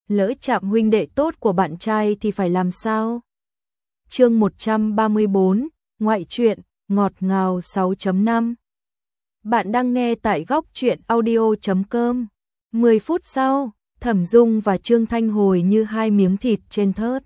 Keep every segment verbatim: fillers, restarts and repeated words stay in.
lỡ chạm huynh đệ tốt của bạn trai thì phải làm sao? Chương một trăm ba mươi bốn, ngoại truyện, ngọt ngào sáu chấm năm. Bạn đang nghe tại góc truyện audio chấm com. mười phút sau, Thẩm Dung và Trương Thanh hồi như hai miếng thịt trên thớt.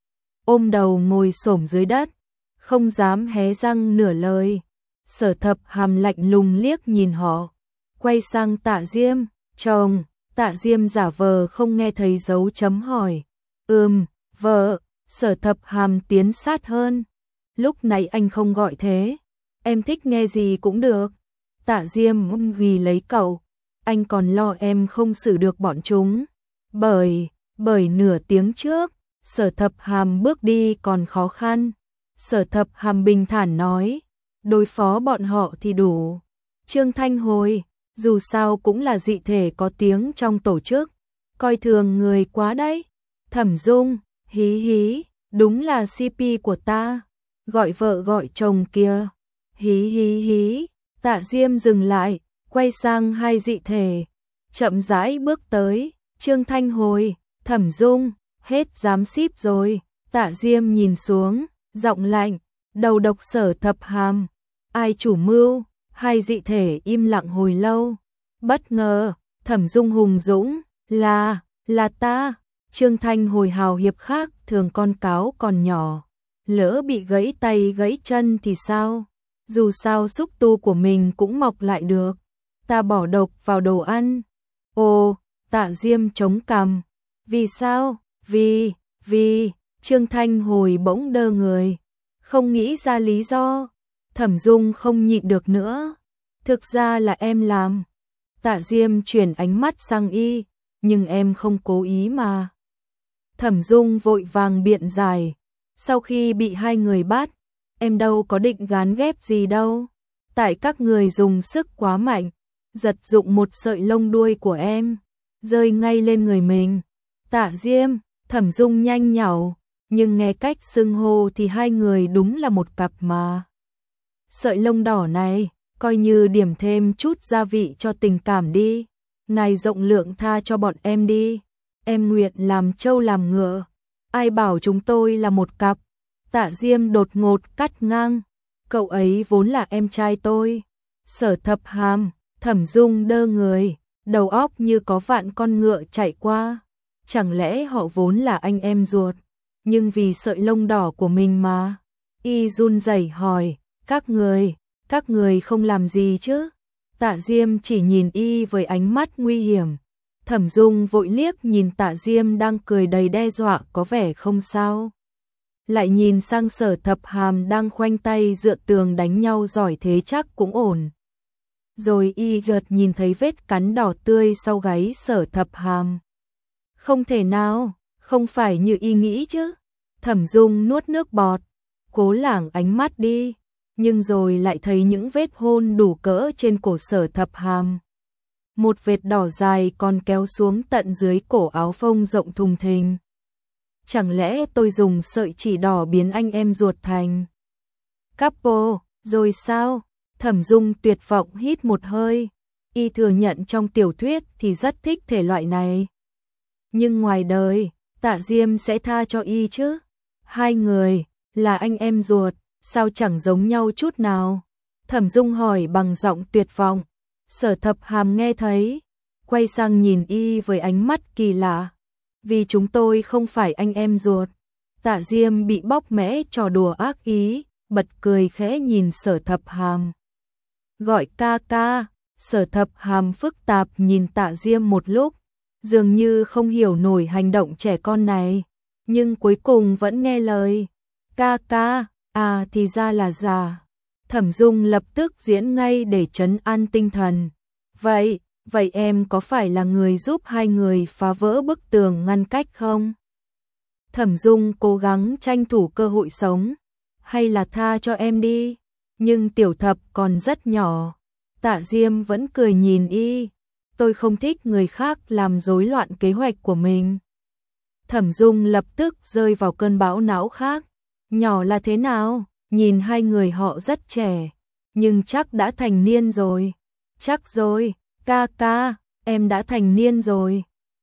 Ôm đầu ngồi xổm dưới đất, không dám hé răng nửa lời. Sở Thập Hàm lạnh lùng liếc nhìn họ, quay sang Tạ Diêm, chồng. Tạ Diêm giả vờ không nghe thấy dấu chấm hỏi. Ừm, vợ. Sở Thập Hàm tiến sát hơn. Lúc nãy anh không gọi thế. Em thích nghe gì cũng được. Tạ Diêm ôm ghì lấy cậu. Anh còn lo em không xử được bọn chúng. Bởi, bởi nửa tiếng trước, Sở Thập Hàm bước đi còn khó khăn. Sở Thập Hàm bình thản nói, đối phó bọn họ thì đủ. Trương Thanh hồi, dù sao cũng là dị thể có tiếng trong tổ chức, coi thường người quá đấy. Thẩm Dung, hí hí, đúng là xê pê của ta, gọi vợ gọi chồng kia. Hí hí hí. Tạ Diêm dừng lại, quay sang hai dị thể, chậm rãi bước tới. Trương Thanh hồi, Thẩm Dung, hết dám ship rồi. Tạ Diêm nhìn xuống, giọng lạnh, đầu độc Sở Thập Hàm. Ai chủ mưu? Hai dị thể im lặng hồi lâu. Bất ngờ, Thẩm Dung hùng dũng, là, là ta. Trương Thanh hồi hào hiệp khác thường con cáo còn nhỏ. Lỡ bị gãy tay gãy chân thì sao? Dù sao xúc tu của mình cũng mọc lại được. Ta bỏ độc vào đồ ăn. Ồ, Tạ Diêm chống cằm. Vì sao? Vì, vì, Trương Thanh hồi bỗng đơ người. Không nghĩ ra lý do. Thẩm Dung không nhịn được nữa. Thực ra là em làm. Tạ Diêm chuyển ánh mắt sang y, nhưng em không cố ý mà. Thẩm Dung vội vàng biện giải. Sau khi bị hai người bắt, em đâu có định gán ghép gì đâu. Tại các người dùng sức quá mạnh, giật dụng một sợi lông đuôi của em, rơi ngay lên người mình. Tạ Diêm, Thẩm Dung nhanh nhảu, nhưng nghe cách xưng hô thì hai người đúng là một cặp mà. Sợi lông đỏ này, coi như điểm thêm chút gia vị cho tình cảm đi. Ngài rộng lượng tha cho bọn em đi. Em nguyện làm trâu làm ngựa. Ai bảo chúng tôi là một cặp? Tạ Diêm đột ngột cắt ngang. Cậu ấy vốn là em trai tôi. Sở Thập Hàm, Thẩm Dung đơ người, đầu óc như có vạn con ngựa chạy qua. Chẳng lẽ họ vốn là anh em ruột? Nhưng vì sợi lông đỏ của mình mà. Y run rẩy hỏi, các người, các người không làm gì chứ? Tạ Diêm chỉ nhìn y với ánh mắt nguy hiểm. Thẩm Dung vội liếc nhìn Tạ Diêm đang cười đầy đe dọa có vẻ không sao. Lại nhìn sang Sở Thập Hàm đang khoanh tay dựa tường đánh nhau giỏi thế chắc cũng ổn. Rồi y chợt nhìn thấy vết cắn đỏ tươi sau gáy Sở Thập Hàm. Không thể nào, không phải như y nghĩ chứ. Thẩm Dung nuốt nước bọt, cố lảng ánh mắt đi, nhưng rồi lại thấy những vết hôn đủ cỡ trên cổ Sở Thập Hàm. Một vệt đỏ dài còn kéo xuống tận dưới cổ áo phông rộng thùng thình. Chẳng lẽ tôi dùng sợi chỉ đỏ biến anh em ruột thành couple, rồi sao? Thẩm Dung tuyệt vọng hít một hơi. Y thừa nhận trong tiểu thuyết thì rất thích thể loại này. Nhưng ngoài đời, Tạ Diêm sẽ tha cho y chứ? Hai người, là anh em ruột, sao chẳng giống nhau chút nào? Thẩm Dung hỏi bằng giọng tuyệt vọng. Sở Thập Hàm nghe thấy, quay sang nhìn y với ánh mắt kỳ lạ. Vì chúng tôi không phải anh em ruột. Tạ Diêm bị bóc mẽ trò đùa ác ý, bật cười khẽ nhìn Sở Thập Hàm. Gọi ca ca. Sở Thập Hàm phức tạp nhìn Tạ Diêm một lúc, dường như không hiểu nổi hành động trẻ con này, nhưng cuối cùng vẫn nghe lời. Ca ca, à thì ra là già. Thẩm Dung lập tức diễn ngay để trấn an tinh thần. Vậy, vậy em có phải là người giúp hai người phá vỡ bức tường ngăn cách không? Thẩm Dung cố gắng tranh thủ cơ hội sống. Hay là tha cho em đi, nhưng tiểu thập còn rất nhỏ. Tạ Diêm vẫn cười nhìn y. Tôi không thích người khác làm rối loạn kế hoạch của mình. Thẩm Dung lập tức rơi vào cơn bão não khác. Nhỏ là thế nào? Nhìn hai người họ rất trẻ, nhưng chắc đã thành niên rồi. Chắc rồi, ca ca, em đã thành niên rồi.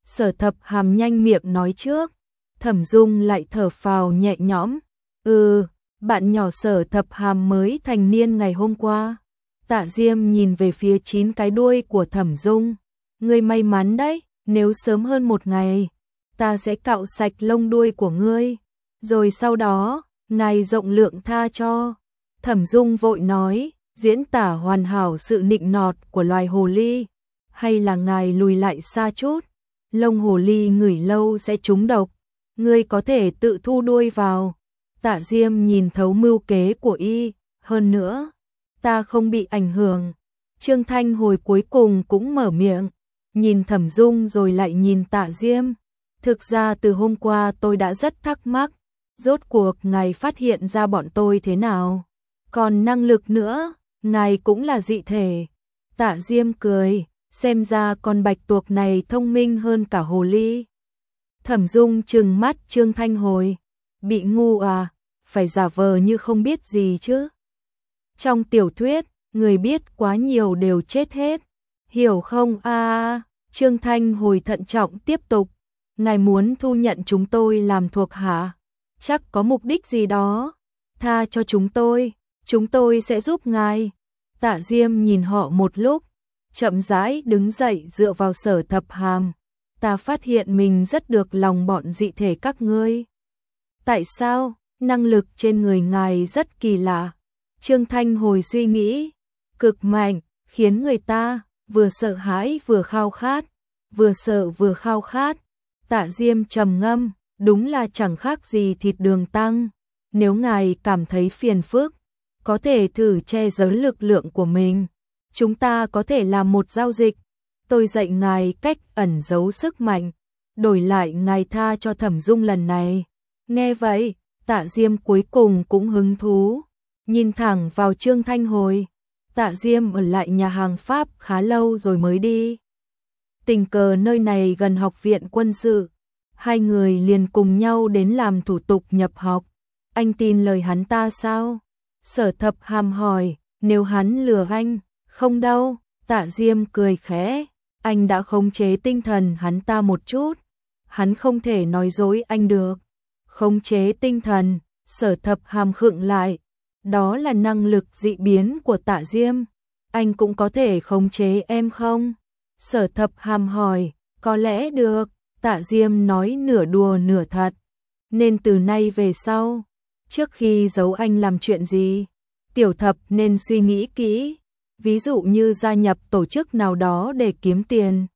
Sở Thập Hàm nhanh miệng nói trước. Thẩm Dung lại thở phào nhẹ nhõm. Ừ, bạn nhỏ Sở Thập Hàm mới thành niên ngày hôm qua. Tạ Diêm nhìn về phía chín cái đuôi của Thẩm Dung. Ngươi may mắn đấy, nếu sớm hơn một ngày, ta sẽ cạo sạch lông đuôi của ngươi. Rồi sau đó, ngài rộng lượng tha cho. Thẩm Dung vội nói, diễn tả hoàn hảo sự nịnh nọt của loài hồ ly. Hay là ngài lùi lại xa chút, lông hồ ly ngửi lâu sẽ trúng độc. Ngươi có thể tự thu đuôi vào. Tạ Diêm nhìn thấu mưu kế của y, hơn nữa, ta không bị ảnh hưởng. Trương Thanh hồi cuối cùng cũng mở miệng, nhìn Thẩm Dung rồi lại nhìn Tạ Diêm. Thực ra từ hôm qua tôi đã rất thắc mắc, rốt cuộc ngài phát hiện ra bọn tôi thế nào? Còn năng lực nữa, ngài cũng là dị thể. Tạ Diêm cười, xem ra con bạch tuộc này thông minh hơn cả hồ ly. Thẩm Dung trừng mắt Trương Thanh hồi, bị ngu à, phải giả vờ như không biết gì chứ. Trong tiểu thuyết, người biết quá nhiều đều chết hết, hiểu không a? À, Trương Thanh hồi thận trọng tiếp tục, ngài muốn thu nhận chúng tôi làm thuộc hạ, chắc có mục đích gì đó, tha cho chúng tôi, chúng tôi sẽ giúp ngài. Tạ Diêm nhìn họ một lúc, chậm rãi đứng dậy dựa vào Sở Thập Hàm. Ta phát hiện mình rất được lòng bọn dị thể các ngươi. Tại sao? Năng lực trên người ngài rất kỳ lạ. Trương Thanh hồi suy nghĩ, cực mạnh, khiến người ta vừa sợ hãi vừa khao khát, vừa sợ vừa khao khát. Tạ Diêm trầm ngâm, đúng là chẳng khác gì thịt đường tăng. Nếu ngài cảm thấy phiền phức, có thể thử che giấu lực lượng của mình. Chúng ta có thể làm một giao dịch. Tôi dạy ngài cách ẩn giấu sức mạnh, đổi lại ngài tha cho Thẩm Dung lần này. Nghe vậy, Tạ Diêm cuối cùng cũng hứng thú, nhìn thẳng vào Trương Thanh hồi. Tạ Diêm ở lại nhà hàng Pháp khá lâu rồi mới đi. Tình cờ nơi này gần học viện quân sự, hai người liền cùng nhau đến làm thủ tục nhập học. Anh tin lời hắn ta sao? Sở Thập Hàm hỏi, nếu hắn lừa anh, không đâu. Tạ Diêm cười khẽ, anh đã khống chế tinh thần hắn ta một chút, hắn không thể nói dối anh được. Khống chế tinh thần, Sở Thập Hàm khựng lại, đó là năng lực dị biến của Tạ Diêm. Anh cũng có thể khống chế em không? Sở Thập Hàm hỏi, có lẽ được. Tạ Diêm nói nửa đùa nửa thật. Nên từ nay về sau, trước khi giấu anh làm chuyện gì, Tiểu Thập nên suy nghĩ kỹ. Ví dụ như gia nhập tổ chức nào đó để kiếm tiền.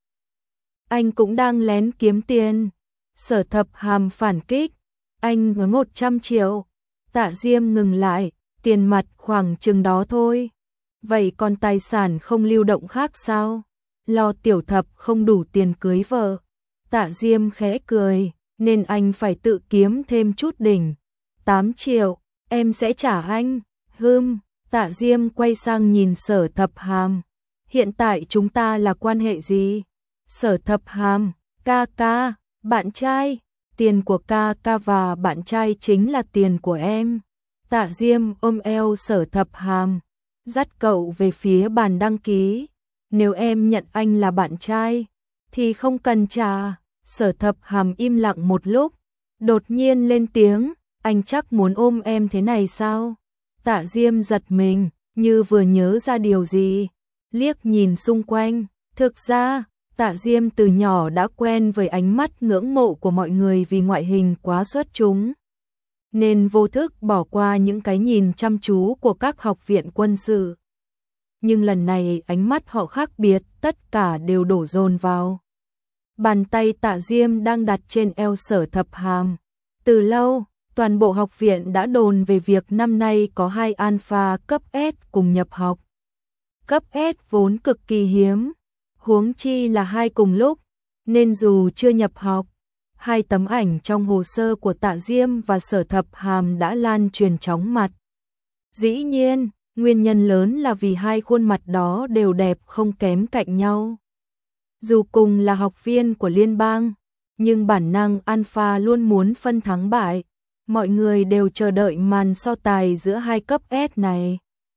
Anh cũng đang lén kiếm tiền. Sở Thập Hàm phản kích, anh với một trăm triệu. Tạ Diêm ngừng lại, tiền mặt khoảng chừng đó thôi. Vậy còn tài sản không lưu động khác sao? Lo Tiểu Thập không đủ tiền cưới vợ. Tạ Diêm khẽ cười, nên anh phải tự kiếm thêm chút đỉnh. tám triệu, em sẽ trả anh. Hừm. Tạ Diêm quay sang nhìn Sở Thập Hàm. Hiện tại chúng ta là quan hệ gì? Sở Thập Hàm, ca ca, bạn trai. Tiền của ca ca và bạn trai chính là tiền của em. Tạ Diêm ôm eo Sở Thập Hàm, dắt cậu về phía bàn đăng ký. Nếu em nhận anh là bạn trai, thì không cần trả. Sở Thập Hàm im lặng một lúc, đột nhiên lên tiếng, anh chắc muốn ôm em thế này sao? Tạ Diêm giật mình, như vừa nhớ ra điều gì, liếc nhìn xung quanh. Thực ra, Tạ Diêm từ nhỏ đã quen với ánh mắt ngưỡng mộ của mọi người vì ngoại hình quá xuất chúng, nên vô thức bỏ qua những cái nhìn chăm chú của các học viện quân sự. Nhưng lần này ánh mắt họ khác biệt, tất cả đều đổ dồn vào. Bàn tay Tạ Diêm đang đặt trên eo Sở Thập Hàm. Từ lâu, toàn bộ học viện đã đồn về việc năm nay có hai alpha cấp S cùng nhập học. Cấp S vốn cực kỳ hiếm, huống chi là hai cùng lúc, nên dù chưa nhập học, hai tấm ảnh trong hồ sơ của Tạ Diêm và Sở Thập Hàm đã lan truyền chóng mặt. Dĩ nhiên, nguyên nhân lớn là vì hai khuôn mặt đó đều đẹp không kém cạnh nhau. Dù cùng là học viên của liên bang, nhưng bản năng alpha luôn muốn phân thắng bại. Mọi người đều chờ đợi màn so tài giữa hai cấp S này.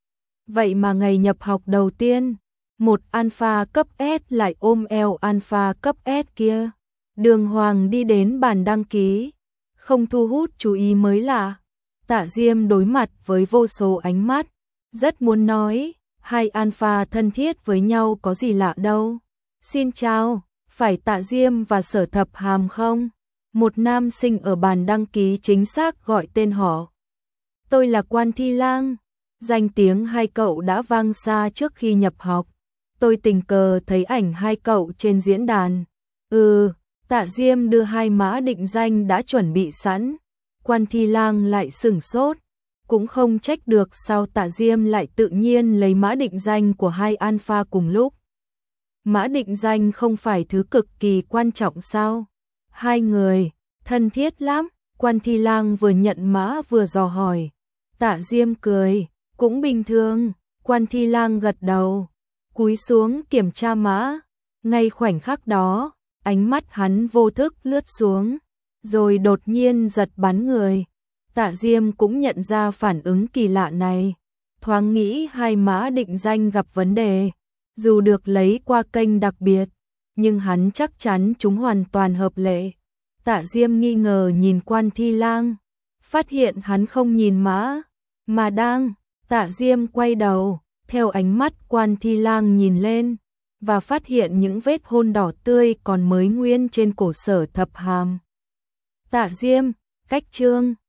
Vậy mà ngày nhập học đầu tiên, một alpha cấp S lại ôm eo alpha cấp S kia. Đường Hoàng đi đến bàn đăng ký, không thu hút chú ý mới lạ. Tạ Diêm đối mặt với vô số ánh mắt, rất muốn nói, hai alpha thân thiết với nhau có gì lạ đâu. Xin chào, phải Tạ Diêm và Sở Thập Hàm không? Một nam sinh ở bàn đăng ký chính xác gọi tên họ. Tôi là Quan Thi Lang. Danh tiếng hai cậu đã vang xa trước khi nhập học. Tôi tình cờ thấy ảnh hai cậu trên diễn đàn. Ừ, Tạ Diêm đưa hai mã định danh đã chuẩn bị sẵn. Quan Thi Lang lại sửng sốt. Cũng không trách được sao Tạ Diêm lại tự nhiên lấy mã định danh của hai alpha cùng lúc. Mã định danh không phải thứ cực kỳ quan trọng sao? Hai người, thân thiết lắm. Quan Thi Lang vừa nhận mã vừa dò hỏi. Tạ Diêm cười, cũng bình thường. Quan Thi Lang gật đầu, cúi xuống kiểm tra mã. Ngay khoảnh khắc đó, ánh mắt hắn vô thức lướt xuống, rồi đột nhiên giật bắn người. Tạ Diêm cũng nhận ra phản ứng kỳ lạ này, thoáng nghĩ hai mã định danh gặp vấn đề. Dù được lấy qua kênh đặc biệt, nhưng hắn chắc chắn chúng hoàn toàn hợp lệ. Tạ Diêm nghi ngờ nhìn Quan Thi Lang, phát hiện hắn không nhìn mã, mà đang. Tạ Diêm quay đầu, theo ánh mắt Quan Thi Lang nhìn lên, và phát hiện những vết hôn đỏ tươi còn mới nguyên trên cổ Sở Thập Hàm. Tạ Diêm, cách chương